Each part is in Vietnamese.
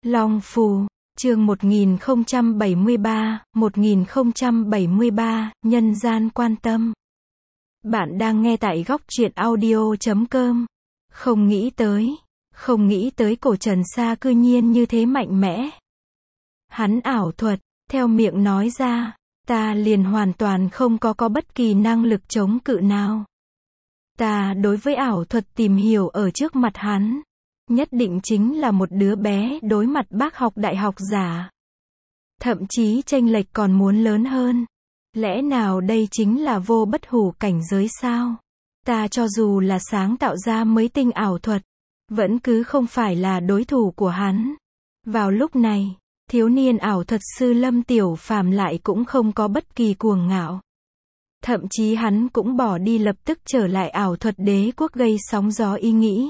Long Phù, chương 1073, nhân gian quan tâm. Bạn đang nghe tại góc truyện audio.com. Không nghĩ tới cổ Trần Sa cư nhiên như thế mạnh mẽ. Hắn ảo thuật, theo miệng nói ra, ta liền hoàn toàn không có bất kỳ năng lực chống cự nào. Ta đối với ảo thuật tìm hiểu ở trước mặt hắn, nhất định chính là một đứa bé đối mặt bác học đại học giả. Thậm chí chênh lệch còn muốn lớn hơn. Lẽ nào đây chính là vô bất hủ cảnh giới sao? Ta cho dù là sáng tạo ra mới tinh ảo thuật, vẫn cứ không phải là đối thủ của hắn. Vào lúc này, thiếu niên ảo thuật sư Lâm Tiểu Phàm lại cũng không có bất kỳ cuồng ngạo. Thậm chí hắn cũng bỏ đi lập tức trở lại ảo thuật đế quốc gây sóng gió ý nghĩ.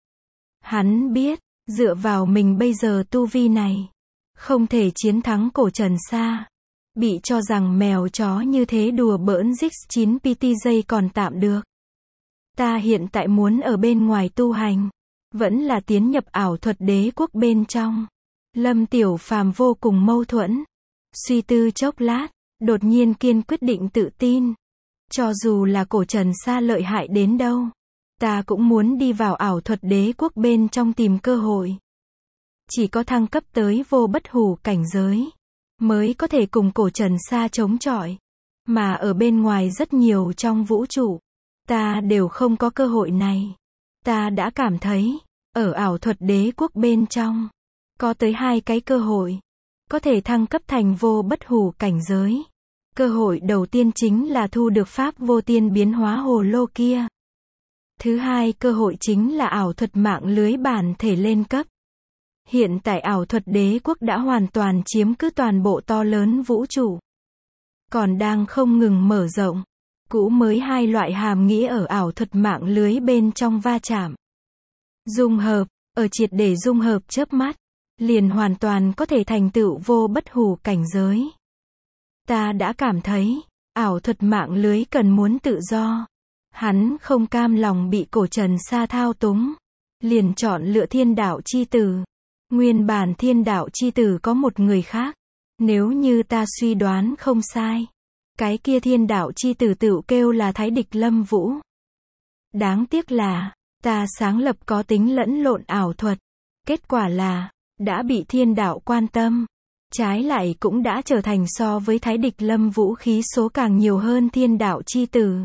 Hắn biết, dựa vào mình bây giờ tu vi này, không thể chiến thắng cổ Trần Sa. Bị cho rằng mèo chó như thế đùa bỡn Zix 9PTJ còn tạm được. Ta hiện tại muốn ở bên ngoài tu hành, vẫn là tiến nhập ảo thuật đế quốc bên trong. Lâm Tiểu Phàm vô cùng mâu thuẫn. Suy tư chốc lát, đột nhiên kiên quyết định tự tin. Cho dù là cổ Trần Sa lợi hại đến đâu, ta cũng muốn đi vào ảo thuật đế quốc bên trong tìm cơ hội. Chỉ có thăng cấp tới vô bất hủ cảnh giới, mới có thể cùng cổ Trần Sa chống chọi. Mà ở bên ngoài rất nhiều trong vũ trụ, ta đều không có cơ hội này. Ta đã cảm thấy, ở ảo thuật đế quốc bên trong, có tới 2 cái cơ hội, có thể thăng cấp thành vô bất hủ cảnh giới. Cơ hội đầu tiên chính là thu được pháp vô tiên biến hóa hồ lô kia. Thứ hai cơ hội chính là ảo thuật mạng lưới bản thể lên cấp. Hiện tại ảo thuật đế quốc đã hoàn toàn chiếm cứ toàn bộ to lớn vũ trụ. Còn đang không ngừng mở rộng. Cũ mới 2 loại hàm nghĩa ở ảo thuật mạng lưới bên trong va chạm. Dung hợp, ở triệt để dung hợp chớp mắt, liền hoàn toàn có thể thành tựu vô bất hủ cảnh giới. Ta đã cảm thấy, ảo thuật mạng lưới cần muốn tự do. Hắn không cam lòng bị cổ Trần Sa thao túng, liền chọn lựa thiên đạo chi tử. Nguyên bản thiên đạo chi tử có một người khác. Nếu như ta suy đoán không sai, cái kia thiên đạo chi tử tự kêu là Thái Địch Lâm Vũ. Đáng tiếc là, ta sáng lập có tính lẫn lộn ảo thuật. Kết quả là, đã bị thiên đạo quan tâm. Trái lại cũng đã trở thành so với Thái Địch Lâm Vũ khí số càng nhiều hơn thiên đạo chi tử.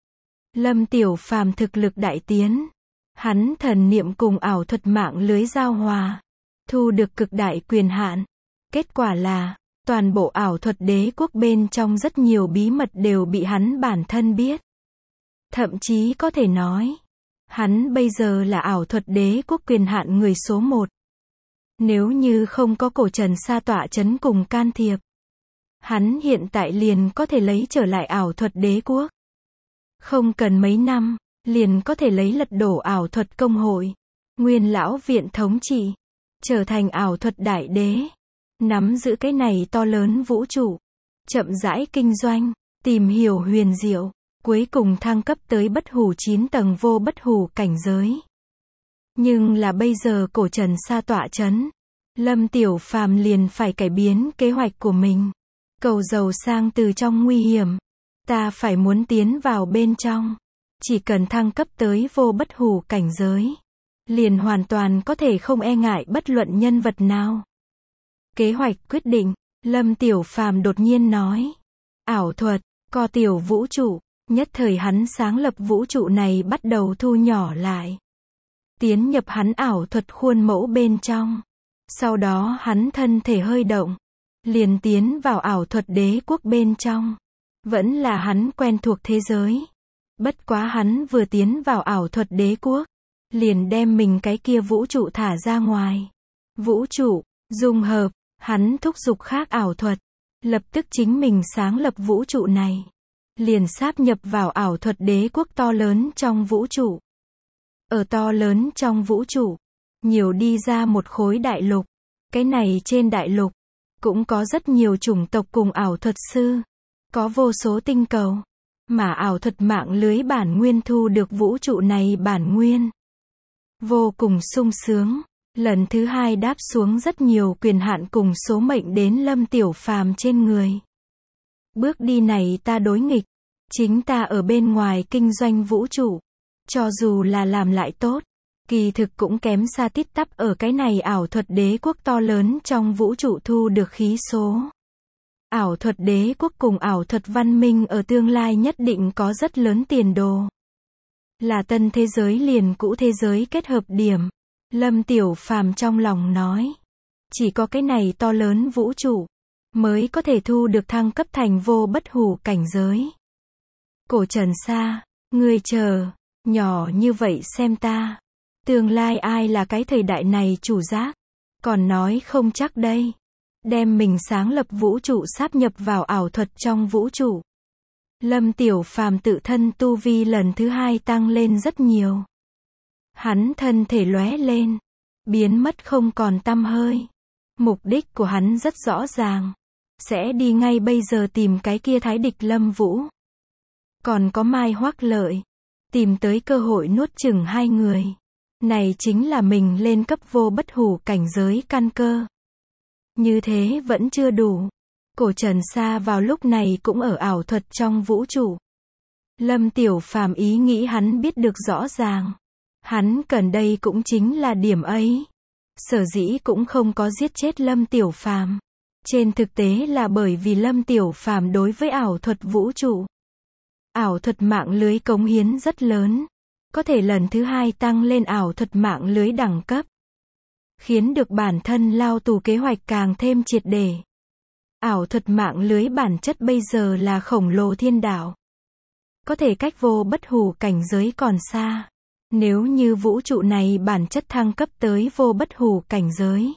Lâm Tiểu Phàm thực lực đại tiến. Hắn thần niệm cùng ảo thuật mạng lưới giao hòa, thu được cực đại quyền hạn. Kết quả là, toàn bộ ảo thuật đế quốc bên trong rất nhiều bí mật đều bị hắn bản thân biết. Thậm chí có thể nói, hắn bây giờ là ảo thuật đế quốc quyền hạn người số 1. Nếu như không có cổ Trần Sa tọa chấn cùng can thiệp, hắn hiện tại liền có thể lấy trở lại ảo thuật đế quốc. Không cần mấy năm, liền có thể lấy lật đổ ảo thuật công hội, Nguyên lão viện thống trị, trở thành ảo thuật đại đế, nắm giữ cái này to lớn vũ trụ, chậm rãi kinh doanh, tìm hiểu huyền diệu, cuối cùng thăng cấp tới bất hủ 9 tầng vô bất hủ cảnh giới. Nhưng là bây giờ cổ Trần Sa tọa chấn, Lâm Tiểu Phàm liền phải cải biến kế hoạch của mình. Cầu giàu sang từ trong nguy hiểm, ta phải muốn tiến vào bên trong. Chỉ cần thăng cấp tới vô bất hủ cảnh giới, liền hoàn toàn có thể không e ngại bất luận nhân vật nào. Kế hoạch quyết định, Lâm Tiểu Phàm đột nhiên nói. Ảo thuật, co tiểu vũ trụ, nhất thời hắn sáng lập vũ trụ này bắt đầu thu nhỏ lại. Tiến nhập hắn ảo thuật khuôn mẫu bên trong. Sau đó hắn thân thể hơi động, liền tiến vào ảo thuật đế quốc bên trong. Vẫn là hắn quen thuộc thế giới. Bất quá hắn vừa tiến vào ảo thuật đế quốc, liền đem mình cái kia vũ trụ thả ra ngoài. Vũ trụ, dung hợp, hắn thúc giục khác ảo thuật. Lập tức chính mình sáng lập vũ trụ này. Liền sáp nhập vào ảo thuật đế quốc to lớn trong vũ trụ. Ở to lớn trong vũ trụ, nhiều đi ra một khối đại lục. Cái này trên đại lục, cũng có rất nhiều chủng tộc cùng ảo thuật sư. Có vô số tinh cầu. Mà ảo thuật mạng lưới bản nguyên thu được vũ trụ này bản nguyên. Vô cùng sung sướng. Lần thứ hai đáp xuống rất nhiều quyền hạn cùng số mệnh đến Lâm Tiểu Phàm trên người. Bước đi này ta đối nghịch. Chính ta ở bên ngoài kinh doanh vũ trụ. Cho dù là làm lại tốt, kỳ thực cũng kém xa tít tắp ở cái này ảo thuật đế quốc to lớn trong vũ trụ thu được khí số. Ảo thuật đế quốc cùng ảo thuật văn minh ở tương lai nhất định có rất lớn tiền đồ. Là tân thế giới liền cũ thế giới kết hợp điểm. Lâm Tiểu Phàm trong lòng nói. Chỉ có cái này to lớn vũ trụ, mới có thể thu được thăng cấp thành vô bất hủ cảnh giới. Cổ Trần Sa, ngươi chờ, nhỏ như vậy xem ta. Tương lai ai là cái thời đại này chủ giác? Còn nói không chắc đây. Đem mình sáng lập vũ trụ sáp nhập vào ảo thuật trong vũ trụ. Lâm Tiểu Phàm tự thân tu vi lần thứ hai tăng lên rất nhiều. Hắn thân thể lóe lên, biến mất không còn tăm hơi. Mục đích của hắn rất rõ ràng. Sẽ đi ngay bây giờ tìm cái kia thái địch Lâm Vũ. Còn có Mai Hoắc Lợi. Tìm tới cơ hội nuốt chửng hai người. Này chính là mình lên cấp vô bất hủ cảnh giới căn cơ. Như thế vẫn chưa đủ. Cổ Trần Sa vào lúc này cũng ở ảo thuật trong vũ trụ. Lâm Tiểu Phàm ý nghĩ hắn biết được rõ ràng. Hắn cần đây cũng chính là điểm ấy. Sở dĩ cũng không có giết chết Lâm Tiểu Phàm. Trên thực tế là bởi vì Lâm Tiểu Phàm đối với ảo thuật vũ trụ, ảo thuật mạng lưới cống hiến rất lớn. Có thể lần thứ hai tăng lên ảo thuật mạng lưới đẳng cấp. Khiến được bản thân lao tù kế hoạch càng thêm triệt để. Ảo thuật mạng lưới bản chất bây giờ là khổng lồ thiên đạo. Có thể cách vô bất hủ cảnh giới còn xa. Nếu như vũ trụ này bản chất thăng cấp tới vô bất hủ cảnh giới,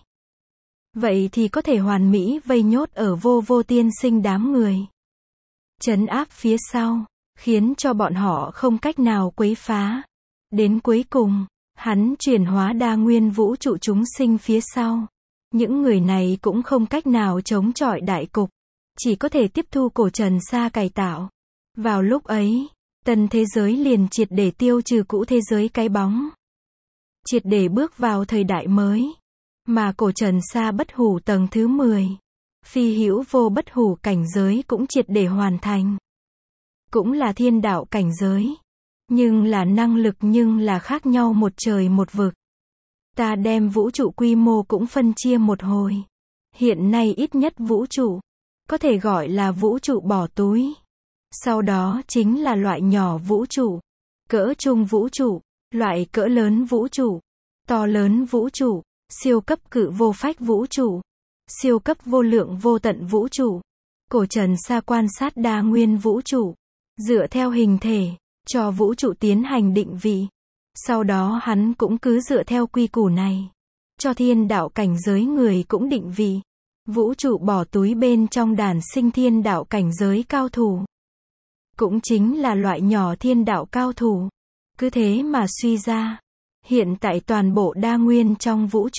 vậy thì có thể hoàn mỹ vây nhốt ở vô vô tiên sinh đám người. Trấn áp phía sau, khiến cho bọn họ không cách nào quấy phá. Đến cuối cùng, hắn chuyển hóa đa nguyên vũ trụ chúng sinh phía sau. Những người này cũng không cách nào chống chọi đại cục. Chỉ có thể tiếp thu Cổ Trần Sa cải tạo. Vào lúc ấy, tân thế giới liền triệt để tiêu trừ cũ thế giới cái bóng. Triệt để bước vào thời đại mới. Mà Cổ Trần Sa bất hủ tầng thứ 10. Phi hữu vô bất hủ cảnh giới cũng triệt để hoàn thành. Cũng là thiên đạo cảnh giới. Nhưng là năng lực nhưng là khác nhau một trời một vực. Ta đem vũ trụ quy mô cũng phân chia một hồi. Hiện nay ít nhất vũ trụ, có thể gọi là vũ trụ bỏ túi. Sau đó chính là loại nhỏ vũ trụ, cỡ trung vũ trụ, loại cỡ lớn vũ trụ, to lớn vũ trụ, siêu cấp cự vô phách vũ trụ, siêu cấp vô lượng vô tận vũ trụ. Cổ Trần Sa quan sát đa nguyên vũ trụ, dựa theo hình thể, cho vũ trụ tiến hành định vị. Sau đó hắn cũng cứ dựa theo quy củ này, cho thiên đạo cảnh giới người cũng định vị. Vũ trụ bỏ túi bên trong đàn sinh thiên đạo cảnh giới cao thủ. Cũng chính là loại nhỏ thiên đạo cao thủ. Cứ thế mà suy ra. Hiện tại toàn bộ đa nguyên trong vũ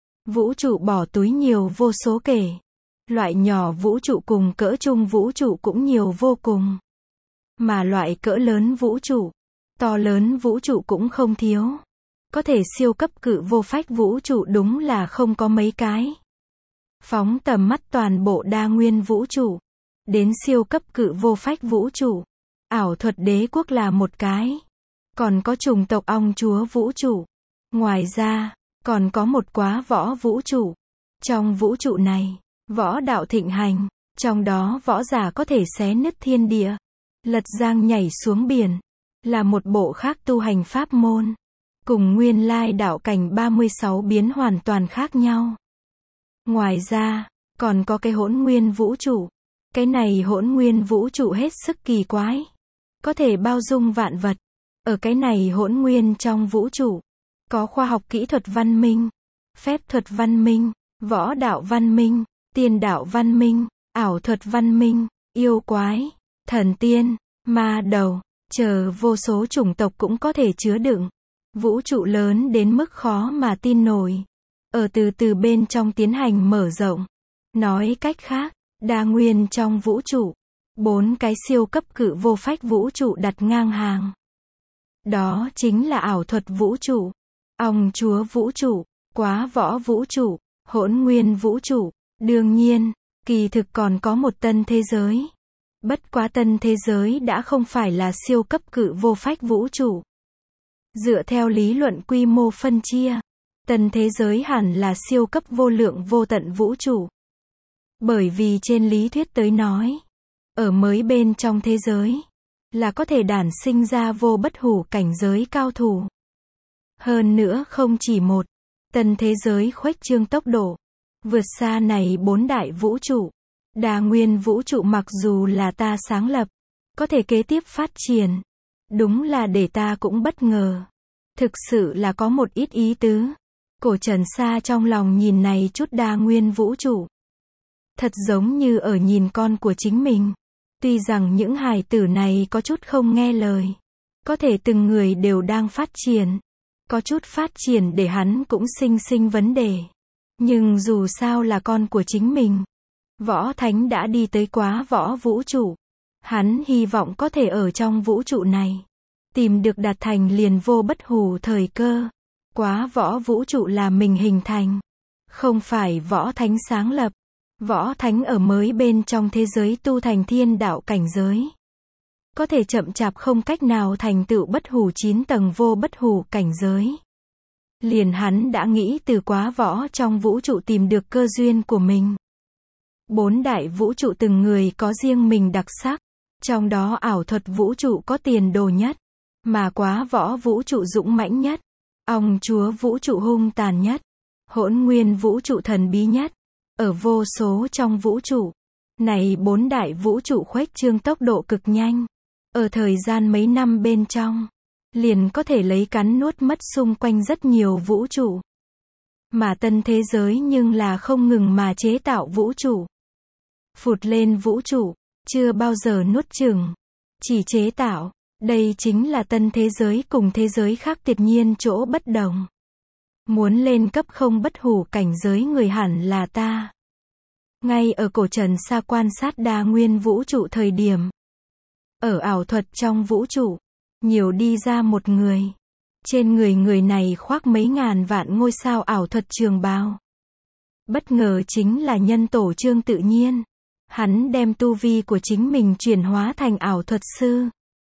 trụ bỏ túi nhiều vô số kể. Loại nhỏ vũ trụ cùng cỡ trung vũ trụ cũng nhiều vô cùng. Mà loại cỡ lớn vũ trụ, to lớn vũ trụ cũng không thiếu. Có thể siêu cấp cự vô phách vũ trụ đúng là không có mấy cái. Phóng tầm mắt toàn bộ đa nguyên vũ trụ, đến siêu cấp cự vô phách vũ trụ, ảo thuật đế quốc là một cái. Còn có chủng tộc ong chúa vũ trụ. Ngoài ra, còn có một quá võ vũ trụ. Trong vũ trụ này, võ đạo thịnh hành, trong đó võ giả có thể xé nứt thiên địa, lật giang nhảy xuống biển, là một bộ khác tu hành pháp môn. Cùng nguyên lai đạo cảnh 36 biến hoàn toàn khác nhau. Ngoài ra, còn có cái hỗn nguyên vũ trụ. Cái này hỗn nguyên vũ trụ hết sức kỳ quái. Có thể bao dung vạn vật. Ở cái này hỗn nguyên trong vũ trụ, có khoa học kỹ thuật văn minh, phép thuật văn minh, võ đạo văn minh, tiên đạo văn minh, ảo thuật văn minh, yêu quái, thần tiên, ma đầu, chờ vô số chủng tộc cũng có thể chứa đựng. Vũ trụ lớn đến mức khó mà tin nổi. Ở từ từ bên trong tiến hành mở rộng. Nói cách khác, đa nguyên trong vũ trụ, 4 cái siêu cấp cự vô phách vũ trụ đặt ngang hàng. Đó chính là ảo thuật vũ trụ, ong chúa vũ trụ, quá võ vũ trụ, hỗn nguyên vũ trụ. Đương nhiên, kỳ thực còn có một tân thế giới. Bất quá tân thế giới đã không phải là siêu cấp cự vô phách vũ trụ. Dựa theo lý luận quy mô phân chia, tân thế giới hẳn là siêu cấp vô lượng vô tận vũ trụ. Bởi vì trên lý thuyết tới nói, ở mới bên trong thế giới, là có thể đản sinh ra vô bất hủ cảnh giới cao thủ. Hơn nữa không chỉ một, tân thế giới khuếch trương tốc độ, vượt xa này 4 đại vũ trụ. Đa nguyên vũ trụ mặc dù là ta sáng lập, có thể kế tiếp phát triển. Đúng là để ta cũng bất ngờ. Thực sự là có một ít ý tứ. Cổ Trần Sa trong lòng nhìn này chút đa nguyên vũ trụ. Thật giống như ở nhìn con của chính mình. Tuy rằng những hài tử này có chút không nghe lời. Có thể từng người đều đang phát triển. Có chút phát triển để hắn cũng sinh vấn đề. Nhưng dù sao là con của chính mình. Võ Thánh đã đi tới quá võ vũ trụ. Hắn hy vọng có thể ở trong vũ trụ này tìm được đạt thành liền vô bất hủ thời cơ. Quá võ vũ trụ là mình hình thành, không phải Võ Thánh sáng lập. Võ Thánh ở mới bên trong thế giới tu thành thiên đạo cảnh giới. Có thể chậm chạp không cách nào thành tựu bất hủ 9 tầng vô bất hủ cảnh giới. Liền hắn đã nghĩ từ quá võ trong vũ trụ tìm được cơ duyên của mình. 4 đại vũ trụ từng người có riêng mình đặc sắc. Trong đó ảo thuật vũ trụ có tiền đồ nhất. Mà quá võ vũ trụ dũng mãnh nhất. Ong chúa vũ trụ hung tàn nhất. Hỗn nguyên vũ trụ thần bí nhất. Ở vô số trong vũ trụ. Này 4 đại vũ trụ khuếch trương tốc độ cực nhanh. Ở thời gian mấy năm bên trong. Liền có thể lấy cắn nuốt mất xung quanh rất nhiều vũ trụ. Mà tân thế giới nhưng là không ngừng mà chế tạo vũ trụ. Phụt lên vũ trụ. Chưa bao giờ nuốt chửng. Chỉ chế tạo. Đây chính là tân thế giới cùng thế giới khác tuyệt nhiên chỗ bất đồng. Muốn lên cấp không bất hủ cảnh giới người hẳn là ta. Ngay ở Cổ Trần Sa quan sát đa nguyên vũ trụ thời điểm. Ở ảo thuật trong vũ trụ. Nhiều đi ra một người. Trên người này khoác mấy ngàn vạn ngôi sao ảo thuật trường bào. Bất ngờ chính là nhân tổ Trương Tự Nhiên. Hắn đem tu vi của chính mình chuyển hóa thành ảo thuật sư.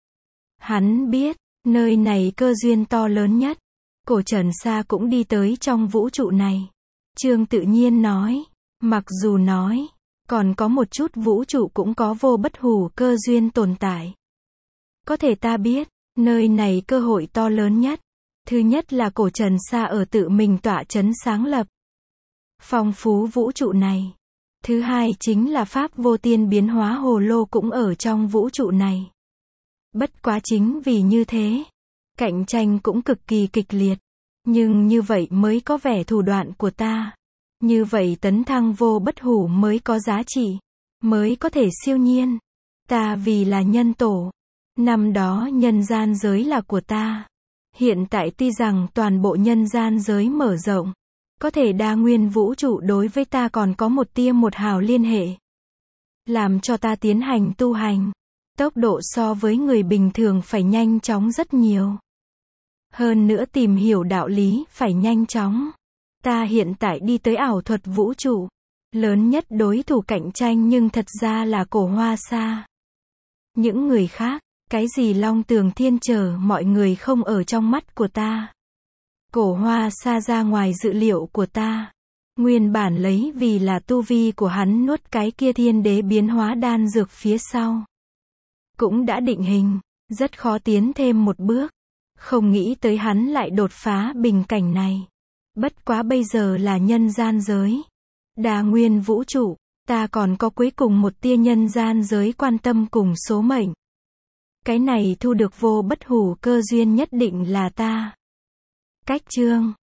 Hắn biết, nơi này cơ duyên to lớn nhất. Cổ Trần Sa cũng đi tới trong vũ trụ này. Trương Tự Nhiên nói, mặc dù nói, còn có một chút vũ trụ cũng có vô bất hủ cơ duyên tồn tại. Có thể ta biết, nơi này cơ hội to lớn nhất. Thứ nhất là Cổ Trần Sa ở tự mình tọa chấn sáng lập. Phong phú vũ trụ này. Thứ hai chính là Pháp vô tiên biến hóa hồ lô cũng ở trong vũ trụ này. Bất quá chính vì như thế, cạnh tranh cũng cực kỳ kịch liệt. Nhưng như vậy mới có vẻ thủ đoạn của ta. Như vậy tấn thăng vô bất hủ mới có giá trị. Mới có thể siêu nhiên. Ta vì là nhân tổ. Năm đó nhân gian giới là của ta. Hiện tại tuy rằng toàn bộ nhân gian giới mở rộng. Có thể đa nguyên vũ trụ đối với ta còn có một tia một hào liên hệ. Làm cho ta tiến hành tu hành. Tốc độ so với người bình thường phải nhanh chóng rất nhiều. Hơn nữa tìm hiểu đạo lý phải nhanh chóng. Ta hiện tại đi tới ảo thuật vũ trụ. Lớn nhất đối thủ cạnh tranh nhưng thật ra là Cổ Hoa Sa. Những người khác, cái gì Long Tường Thiên Trở mọi người không ở trong mắt của ta. Cổ Hoa Sa ra ngoài dự liệu của ta. Nguyên bản lấy vì là tu vi của hắn nuốt cái kia thiên đế biến hóa đan dược phía sau. Cũng đã định hình, rất khó tiến thêm một bước. Không nghĩ tới hắn lại đột phá bình cảnh này. Bất quá bây giờ là nhân gian giới. Đa nguyên vũ trụ, ta còn có cuối cùng một tia nhân gian giới quan tâm cùng số mệnh. Cái này thu được vô bất hủ cơ duyên nhất định là ta. Cách chương